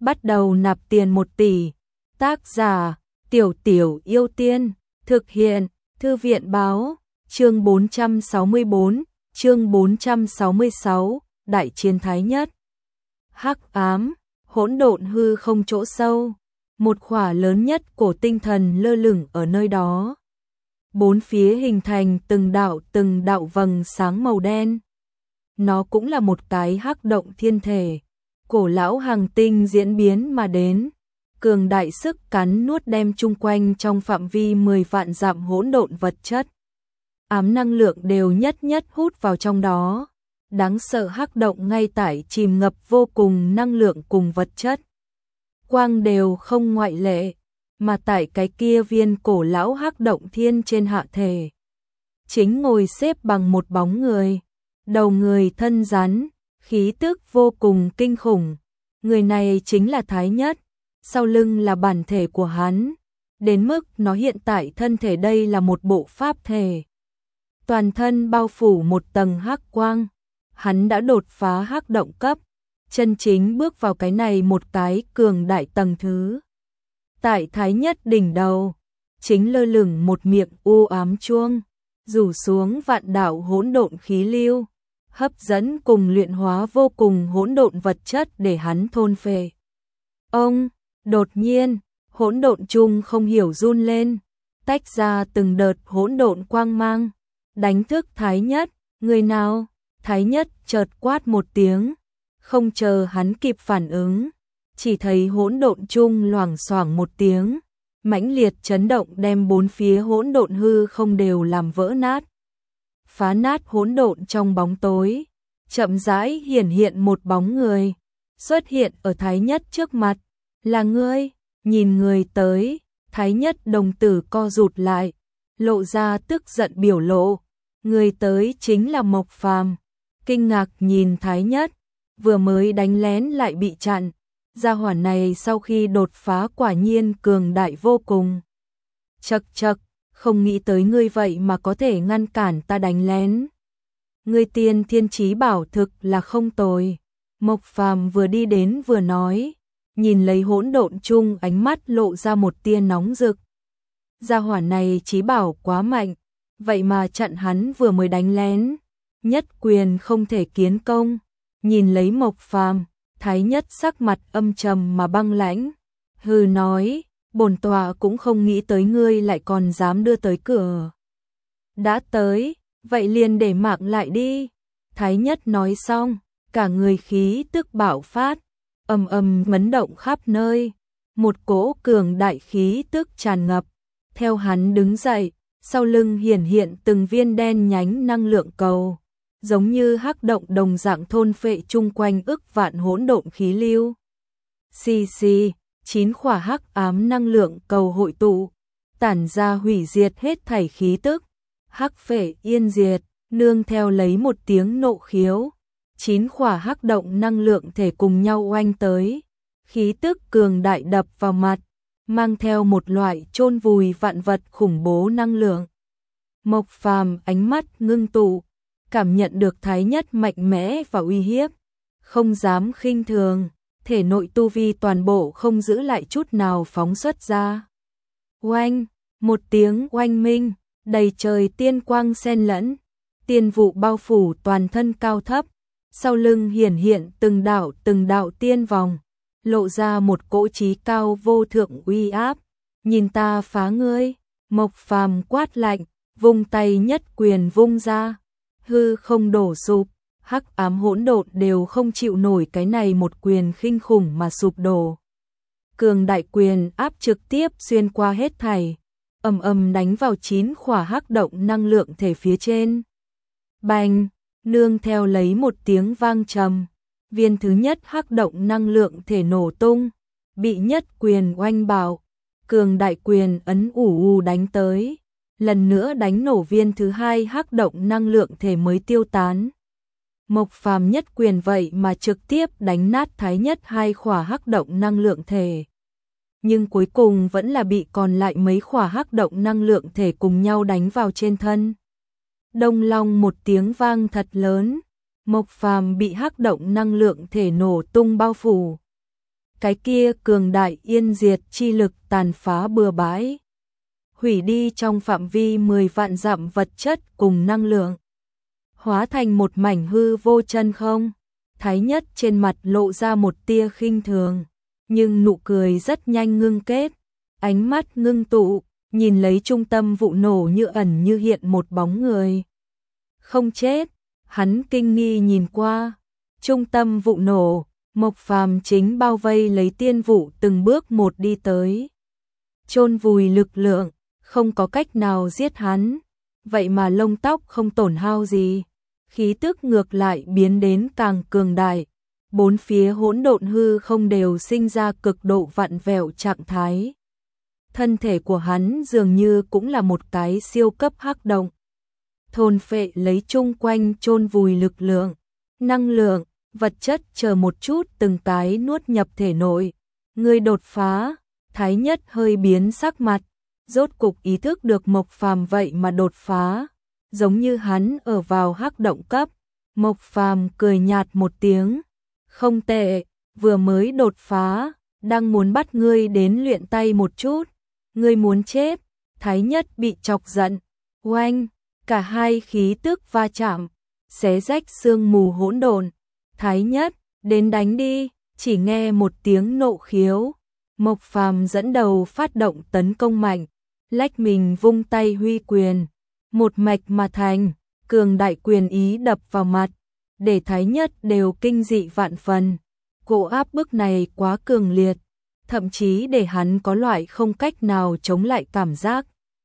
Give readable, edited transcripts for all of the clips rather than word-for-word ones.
bắt đầu nạp tiền 1 tỷ. Tác giả: Tiểu Tiểu Yêu Tiên. Thực hiện: Thư viện báo. Chương 464, chương 466, Đại chiến Thái Nhất. Hắc ám, hỗn độn hư không chỗ sâu, một khỏa lớn nhất của tinh thần lơ lửng ở nơi đó. Bốn phía hình thành từng đạo vầng sáng màu đen. Nó cũng là một cái hắc động thiên thể, cổ lão hành tinh diễn biến mà đến, cường đại sức cắn nuốt đem chung quanh trong phạm vi 10 vạn dặm hỗn độn vật chất. Ám năng lượng đều nhất hút vào trong đó. Đáng sợ hắc động ngay tại chìm ngập vô cùng năng lượng cùng vật chất. Quang đều không ngoại lệ, mà tại cái kia viên cổ lão hắc động thiên trên hạ thể. Chính ngồi xếp bằng một bóng người, đầu người thân rắn, khí tức vô cùng kinh khủng. Người này chính là Thái Nhất, sau lưng là bản thể của hắn, đến mức nó hiện tại thân thể đây là một bộ pháp thể. Toàn thân bao phủ một tầng hắc quang. Hắn đã đột phá hắc động cấp, chân chính bước vào cái này một cái cường đại tầng thứ. Tại Thái Nhất đỉnh đầu, chính lơ lửng một miệng u ám chuông, rủ xuống vạn đạo hỗn độn khí lưu, hấp dẫn cùng luyện hóa vô cùng hỗn độn vật chất để hắn thôn phệ. Đột nhiên, hỗn độn chung không hiểu run lên, tách ra từng đợt hỗn độn quang mang, đánh thức Thái Nhất. Người nào? Thái Nhất chợt quát một tiếng, không chờ hắn kịp phản ứng, chỉ thấy hỗn độn chung loảng xoảng một tiếng, mãnh liệt chấn động đem bốn phía hỗn độn hư không đều làm vỡ nát. Phá nát hỗn độn trong bóng tối, chậm rãi hiển hiện một bóng người, xuất hiện ở Thái Nhất trước mặt. Là ngươi? Nhìn người tới, Thái Nhất đồng tử co rụt lại, lộ ra tức giận biểu lộ. Người tới chính là Mộc Phàm. Kinh ngạc nhìn Thái Nhất, vừa mới đánh lén lại bị chặn. Gia hỏa này sau khi đột phá quả nhiên cường đại vô cùng. Chậc, không nghĩ tới ngươi vậy mà có thể ngăn cản ta đánh lén. Ngươi tiên thiên chí bảo thực là không tồi. Mộc Phàm vừa đi đến vừa nói, nhìn lấy hỗn độn chung ánh mắt lộ ra một tia nóng rực. Gia hỏa này chí bảo quá mạnh, vậy mà chặn hắn vừa mới đánh lén. Nhất quyền không thể kiến công. Nhìn lấy Mộc Phàm, Thái Nhất sắc mặt âm trầm mà băng lãnh, hừ nói, bổn tọa cũng không nghĩ tới ngươi lại còn dám đưa tới cửa. Đã tới, vậy liền để mạng lại đi. Thái Nhất nói xong, cả người khí tức bạo phát, ầm mấn động khắp nơi, một cỗ cường đại khí tức tràn ngập. Theo hắn đứng dậy, sau lưng hiển hiện từng viên đen nhánh năng lượng cầu, giống như hắc động đồng dạng thôn phệ chung quanh ức vạn hỗn độn khí lưu. Xì, 9 khỏa hắc ám năng lượng cầu hội tụ, tản ra hủy diệt hết thảy khí tức. Hắc phệ yên diệt, nương theo lấy một tiếng nộ khiếu, 9 khỏa hắc động năng lượng thể cùng nhau oanh tới, khí tức cường đại đập vào mặt, mang theo một loại chôn vùi vạn vật khủng bố năng lượng. Mộc Phàm ánh mắt ngưng tụ, cảm nhận được Thái Nhất mạnh mẽ và uy hiếp, không dám khinh thường, thể nội tu vi toàn bộ không giữ lại chút nào phóng xuất ra. Oanh, một tiếng oanh minh, đầy trời tiên quang xen lẫn, tiên vụ bao phủ toàn thân cao thấp, sau lưng hiển hiện từng đạo tiên vòng, lộ ra một cỗ chí cao vô thượng uy áp. Nhìn ta phá ngươi. Mộc Phàm quát lạnh, vung tay nhất quyền vung ra, hư không đổ sụp, hắc ám hỗn độn đều không chịu nổi cái này một quyền kinh khủng mà sụp đổ. Cường đại quyền áp trực tiếp xuyên qua hết thảy, ầm đánh vào 9 khỏa hắc động năng lượng thể phía trên. Bành, nương theo lấy một tiếng vang trầm, viên thứ nhất hắc động năng lượng thể nổ tung, bị nhất quyền oanh bạo. Cường đại quyền ấn ù đánh tới, lần nữa đánh nổ viên thứ hai hắc động năng lượng thể mới tiêu tán. Mộc Phàm nhất quyền vậy mà trực tiếp đánh nát Thái Nhất 2 khỏa hắc động năng lượng thể. Nhưng cuối cùng vẫn là bị còn lại mấy khỏa hắc động năng lượng thể cùng nhau đánh vào trên thân. Đông long một tiếng vang thật lớn, Mộc Phàm bị hắc động năng lượng thể nổ tung bao phủ. cái kia cường đại yên diệt chi lực tàn phá bừa bãi, hủy đi trong phạm vi 10 vạn dặm vật chất cùng năng lượng, hóa thành một mảnh hư vô chân không. Thái Nhất trên mặt lộ ra một tia khinh thường, nhưng nụ cười rất nhanh ngưng kết, ánh mắt ngưng tụ, nhìn lấy trung tâm vụ nổ như ẩn như hiện một bóng người. Không chết, hắn kinh nghi nhìn qua, trung tâm vụ nổ, Mộc Phàm chính bao vây lấy tiên vụ từng bước một đi tới. Chôn vùi lực lượng, không có cách nào giết hắn, vậy mà lông tóc không tổn hao gì, khí tức ngược lại biến đến càng cường đại. Bốn phía hỗn độn hư không đều sinh ra cực độ vặn vẹo trạng thái. Thân thể của hắn dường như cũng là một cái siêu cấp hắc động, thôn phệ lấy chung quanh chôn vùi lực lượng, năng lượng, vật chất chờ một chút từng cái nuốt nhập thể nội. Người đột phá, Thái Nhất hơi biến sắc mặt, rốt cục ý thức được Mộc Phàm vậy mà đột phá, giống như hắn ở vào hắc động cấp. Mộc Phàm cười nhạt một tiếng, không tệ, vừa mới đột phá, đang muốn bắt ngươi đến luyện tay một chút, ngươi muốn chết. Thái Nhất bị chọc giận, oanh, cả hai khí tức va chạm, xé rách sương mù hỗn độn. Thái Nhất, đến đánh đi, chỉ nghe một tiếng nộ khiếu, Mộc Phàm dẫn đầu phát động tấn công mạnh, lách mình vung tay huy quyền, một mạch mà thành, cường đại quyền ý đập vào mặt, để Thái Nhất đều kinh dị vạn phần. Cỗ áp bức này quá cường liệt, thậm chí để hắn có loại không cách nào chống lại cảm giác.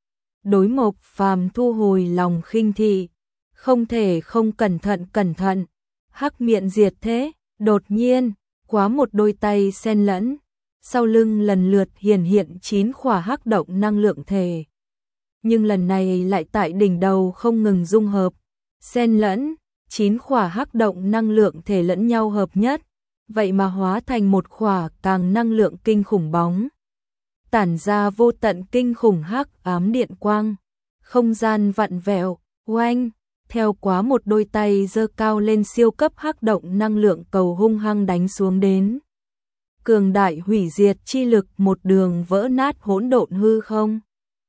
Đối Mộc Phàm thu hồi lòng khinh thị, không thể không cẩn thận, hắc miệng diệt thế, đột nhiên, quá một đôi tay xen lẫn, sau lưng lần lượt hiện 9 khỏa hắc động năng lượng thể. Nhưng lần này lại tại đỉnh đầu không ngừng dung hợp, xen lẫn, 9 khỏa hắc động năng lượng thể lẫn nhau hợp nhất, vậy mà hóa thành một khỏa càng năng lượng kinh khủng bóng, tản ra vô tận kinh khủng hắc ám điện quang, không gian vặn vẹo, oanh, theo quá một đôi tay giơ cao lên siêu cấp hắc động năng lượng cầu hung hăng đánh xuống đến. Cường đại hủy diệt chi lực một đường vỡ nát hỗn độn hư không,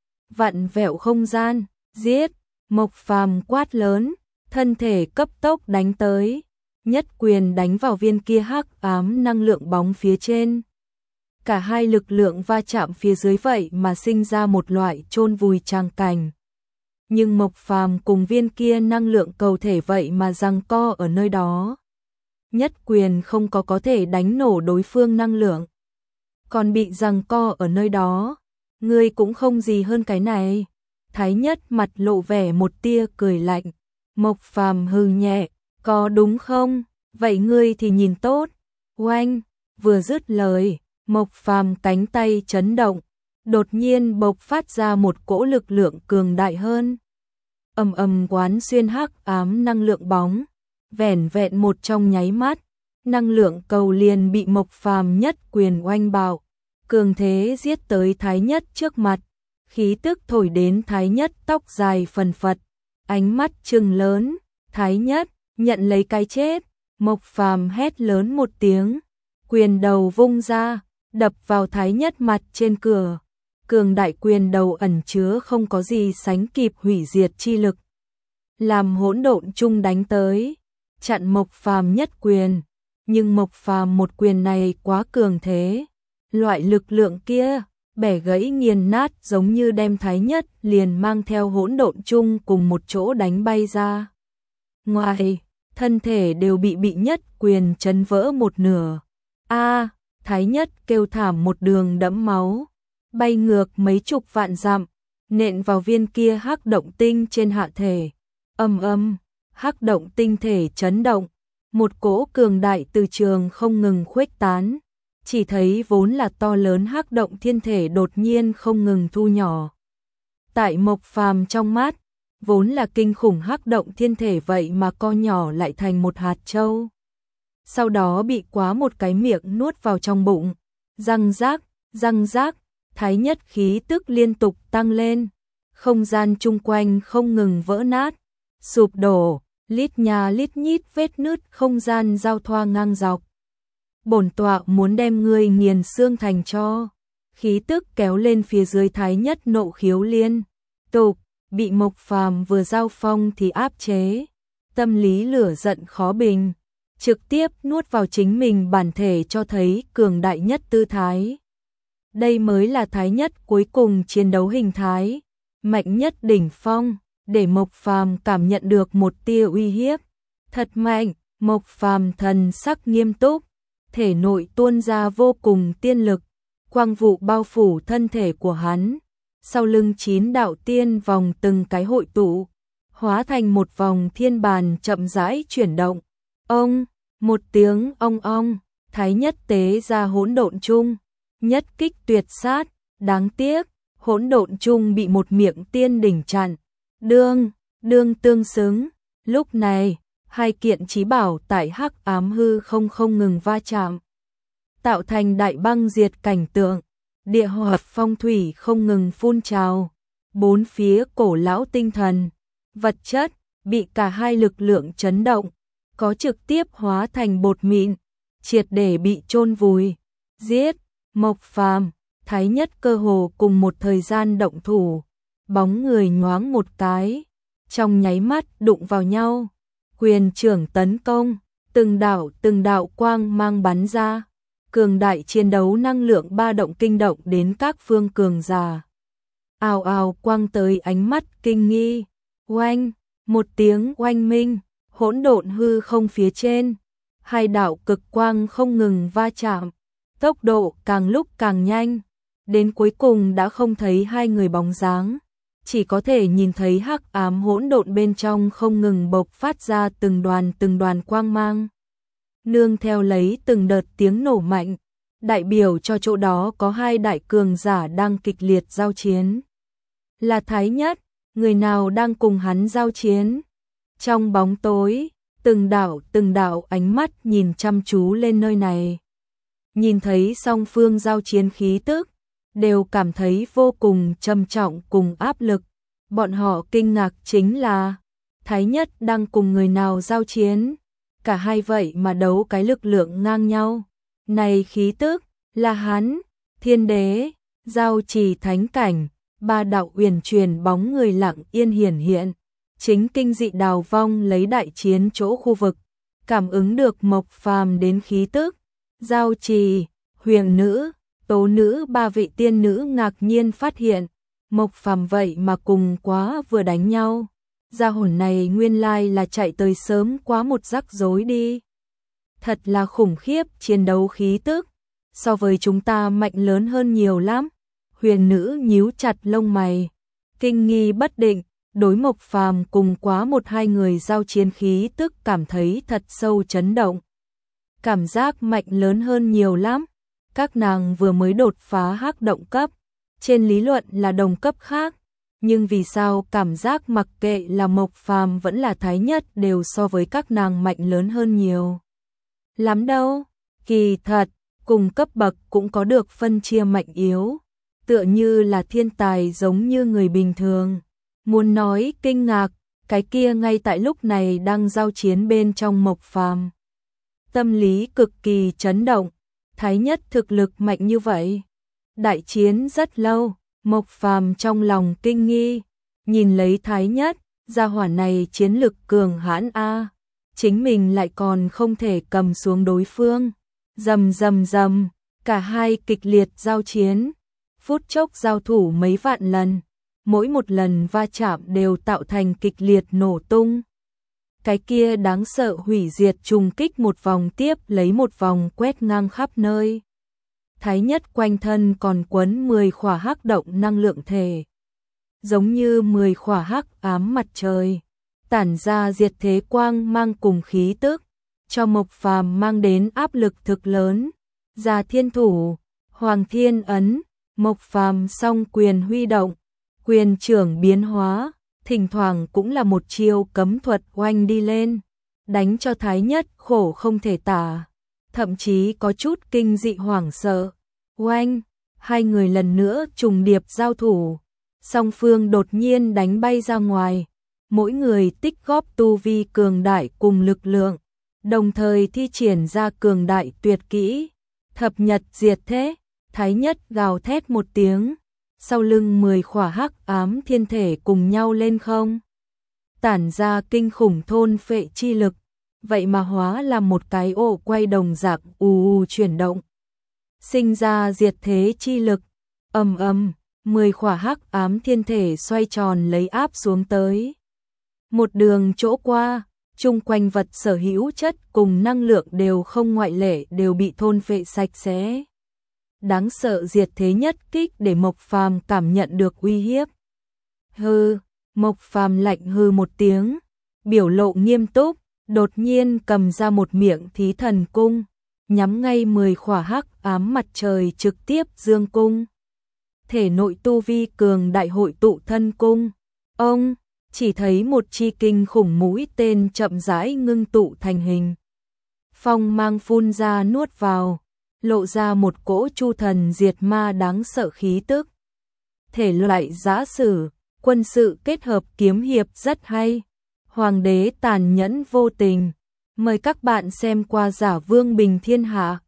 vặn vẹo không gian, giết. Mộc Phàm quát lớn, thân thể cấp tốc đánh tới, nhất quyền đánh vào viên kia hắc ám năng lượng bóng phía trên. Cả hai lực lượng va chạm phía dưới vậy mà sinh ra một loại chôn vùi tràng cảnh. Nhưng Mộc Phàm cùng viên kia năng lượng cầu thể vậy mà giằng co ở nơi đó. Nhất quyền không có thể đánh nổ đối phương năng lượng, còn bị giằng co ở nơi đó. Ngươi cũng không gì hơn cái này. Thái Nhất mặt lộ vẻ một tia cười lạnh. Mộc Phàm hừ nhẹ, có đúng không? Vậy ngươi thì nhìn tốt. Oanh, vừa dứt lời, Mộc Phàm cánh tay chấn động, đột nhiên bộc phát ra một cỗ lực lượng cường đại hơn. Ầm ầm quán xuyên hắc ám năng lượng bóng, vẻn vẹn một trong nháy mắt, năng lượng cầu liền bị Mộc Phàm nhất quyền oanh bạo, cường thế giết tới Thái Nhất trước mặt, khí tức thổi đến Thái Nhất tóc dài phần phật, ánh mắt trừng lớn. Thái Nhất, nhận lấy cái chết. Mộc Phàm hét lớn một tiếng, quyền đầu vung ra, đập vào Thái Nhất mặt trên cửa. Cường đại quyền đầu ẩn chứa không có gì sánh kịp hủy diệt chi lực, làm hỗn độn chung đánh tới, chặn Mộc Phàm nhất quyền. Nhưng Mộc Phàm một quyền này quá cường thế, loại lực lượng kia bẻ gãy nghiền nát, giống như đem Thái Nhất liền mang theo hỗn độn chung cùng một chỗ đánh bay ra ngoài, thân thể đều bị nhất quyền chấn vỡ một nửa. A, Thái Nhất kêu thảm một đường đẫm máu, bay ngược mấy chục vạn dặm, nện vào viên kia hắc động tinh trên hạ thể. Ầm ầm, hắc động tinh thể chấn động, một cỗ cường đại từ trường không ngừng khuếch tán, chỉ thấy vốn là to lớn hắc động thiên thể đột nhiên không ngừng thu nhỏ. Tại Mộc Phàm trong mắt, vốn là kinh khủng hắc động thiên thể vậy mà co nhỏ lại thành một hạt châu. Sau đó bị quá một cái miệng nuốt vào trong bụng. Răng rác, Thái Nhất khí tức liên tục tăng lên, không gian chung quanh không ngừng vỡ nát, sụp đổ, lít nhà lít nhít vết nứt không gian giao thoa ngang dọc. bổn tọa muốn đem ngươi nghiền xương thành tro. Khí tức kéo lên phía dưới Thái Nhất nộ khiếu liên tục, bị Mộc Phàm vừa giao phong thì áp chế, tâm lý lửa giận khó bình, trực tiếp nuốt vào chính mình bản thể cho thấy cường đại nhất tư thái. Đây mới là Thái Nhất cuối cùng chiến đấu hình thái, mạnh nhất đỉnh phong, để Mộc Phàm cảm nhận được một tia uy hiếp. Thật mạnh, Mộc Phàm thần sắc nghiêm túc, thể nội tuôn ra vô cùng tiên lực, quang vụ bao phủ thân thể của hắn. Sau lưng 9 đạo tiên vòng từng cái hội tụ, hóa thành một vòng thiên bàn chậm rãi chuyển động. Ông, một tiếng ong ong, Thái Nhất tế ra hỗn độn chung, nhất kích tuyệt sát, đáng tiếc, hỗn độn chung bị một miệng tiên đỉnh chặn. Đương tương xứng, lúc này, hai kiện chí bảo tại hắc ám hư không ngừng va chạm, tạo thành đại băng diệt cảnh tượng. Địa hỏa phong thủy không ngừng phun trào, bốn phía cổ lão tinh thần, vật chất, bị cả hai lực lượng chấn động, có trực tiếp hóa thành bột mịn, triệt để bị chôn vùi. Giết, Mộc Phàm, Thái Nhất cơ hồ cùng một thời gian động thủ, bóng người nhoáng một cái, trong nháy mắt đụng vào nhau, quyền trưởng tấn công, từng đạo quang mang bắn ra. Cường đại chiến đấu năng lượng ba động kinh động đến các phương cường giả. Ào ào quang tới ánh mắt kinh nghi. Oanh, một tiếng oanh minh, hỗn độn hư không phía trên. Hai đạo cực quang không ngừng va chạm, tốc độ càng lúc càng nhanh. Đến cuối cùng đã không thấy hai người bóng dáng. Chỉ có thể nhìn thấy hắc ám hỗn độn bên trong không ngừng bộc phát ra từng đoàn quang mang. Nương theo lấy từng đợt tiếng nổ mạnh, đại biểu cho chỗ đó có hai đại cường giả đang kịch liệt giao chiến. Là Thái Nhất, người nào đang cùng hắn giao chiến? Trong bóng tối, từng đạo ánh mắt nhìn chăm chú lên nơi này. Nhìn thấy song phương giao chiến khí tức, đều cảm thấy vô cùng trầm trọng cùng áp lực. Bọn họ kinh ngạc chính là Thái Nhất đang cùng người nào giao chiến? Cả hai vậy mà đấu cái lực lượng ngang nhau. Này khí tức, là hắn, Thiên Đế, Giao Trì Thánh Cảnh, ba đạo uyển chuyển bóng người lặng yên hiển hiện. Chính kinh dị đào vong lấy đại chiến chỗ khu vực, cảm ứng được Mộc Phàm đến khí tức. Giao Trì, Huyền Nữ, Tố Nữ ba vị tiên nữ ngạc nhiên phát hiện, Mộc Phàm vậy mà cùng quá vừa đánh nhau. Gia hồn này nguyên lai là chạy tới sớm quá một rắc rối đi. Thật là khủng khiếp, chiến đấu khí tức, so với chúng ta mạnh lớn hơn nhiều lắm. Huyền Nữ nhíu chặt lông mày, kinh nghi bất định, đối Mộc Phàm cùng quá một hai người giao chiến khí tức cảm thấy thật sâu chấn động. Cảm giác mạnh lớn hơn nhiều lắm. Các nàng vừa mới đột phá hắc động cấp, trên lý luận là đồng cấp khác. Nhưng vì sao cảm giác mặc kệ là Mộc Phàm vẫn là Thái Nhất đều so với các nàng mạnh lớn hơn nhiều lắm đâu. Kỳ thật, cùng cấp bậc cũng có được phân chia mạnh yếu, tựa như là thiên tài giống như người bình thường. Muốn nói kinh ngạc, cái kia ngay tại lúc này đang giao chiến bên trong Mộc Phàm. Tâm lý cực kỳ chấn động, Thái Nhất thực lực mạnh như vậy. Đại chiến rất lâu, Mộc Phàm trong lòng kinh nghi, nhìn lấy Thái Nhất, gia hỏa này chiến lực cường hãn a, chính mình lại còn không thể cầm xuống đối phương. Rầm, cả hai kịch liệt giao chiến, phút chốc giao thủ mấy vạn lần, mỗi một lần va chạm đều tạo thành kịch liệt nổ tung. Cái kia đáng sợ hủy diệt trùng kích một vòng tiếp lấy một vòng quét ngang khắp nơi. Thái Nhất quanh thân còn quấn 10 khỏa hắc động năng lượng thể, giống như 10 khỏa hắc ám mặt trời, tản ra diệt thế quang mang cùng khí tức, cho Mộc Phàm mang đến áp lực thực lớn. Già Thiên Thủ, Hoàng Thiên Ấn, Mộc Phàm song quyền huy động, quyền trưởng biến hóa, thỉnh thoảng cũng là một chiêu cấm thuật oanh đi lên, đánh cho Thái Nhất khổ không thể tả, thậm chí có chút kinh dị hoảng sợ. Oanh, hai người lần nữa trùng điệp giao thủ, song phương đột nhiên đánh bay ra ngoài, mỗi người tích góp tu vi cường đại cùng lực lượng, đồng thời thi triển ra cường đại tuyệt kỹ, thập nhật diệt thế, thái nhất gào thét một tiếng, sau lưng 10 khỏa hắc ám thiên thể cùng nhau lên không, tản ra kinh khủng thôn phệ chi lực, vậy mà hóa là một cái ổ quay đồng dạng ù chuyển động, sinh ra diệt thế chi lực, ầm ầm, 10 khỏa hắc ám thiên thể xoay tròn lấy áp xuống tới. Một đường chỗ qua, chung quanh vật sở hữu chất cùng năng lượng đều không ngoại lệ đều bị thôn phệ sạch sẽ. Đáng sợ diệt thế nhất kích để Mộc Phàm cảm nhận được uy hiếp. Hừ, Mộc Phàm lạnh hừ một tiếng, biểu lộ nghiêm túc, đột nhiên cầm ra một miệng thí thần cung, nhắm ngay 10 khỏa hắc ám mặt trời trực tiếp dương cung. Thể nội tu vi cường đại hội tụ thân cung. Ông chỉ thấy một chi kinh khủng mũi tên chậm rãi ngưng tụ thành hình. Phong mang phun ra nuốt vào, lộ ra một cỗ chu thần diệt ma đáng sợ khí tức. Thể loại giã sử, quân sự kết hợp kiếm hiệp rất hay. Hoàng đế tàn nhẫn vô tình. Mời các bạn xem qua Giả Vương Bình Thiên Hạ.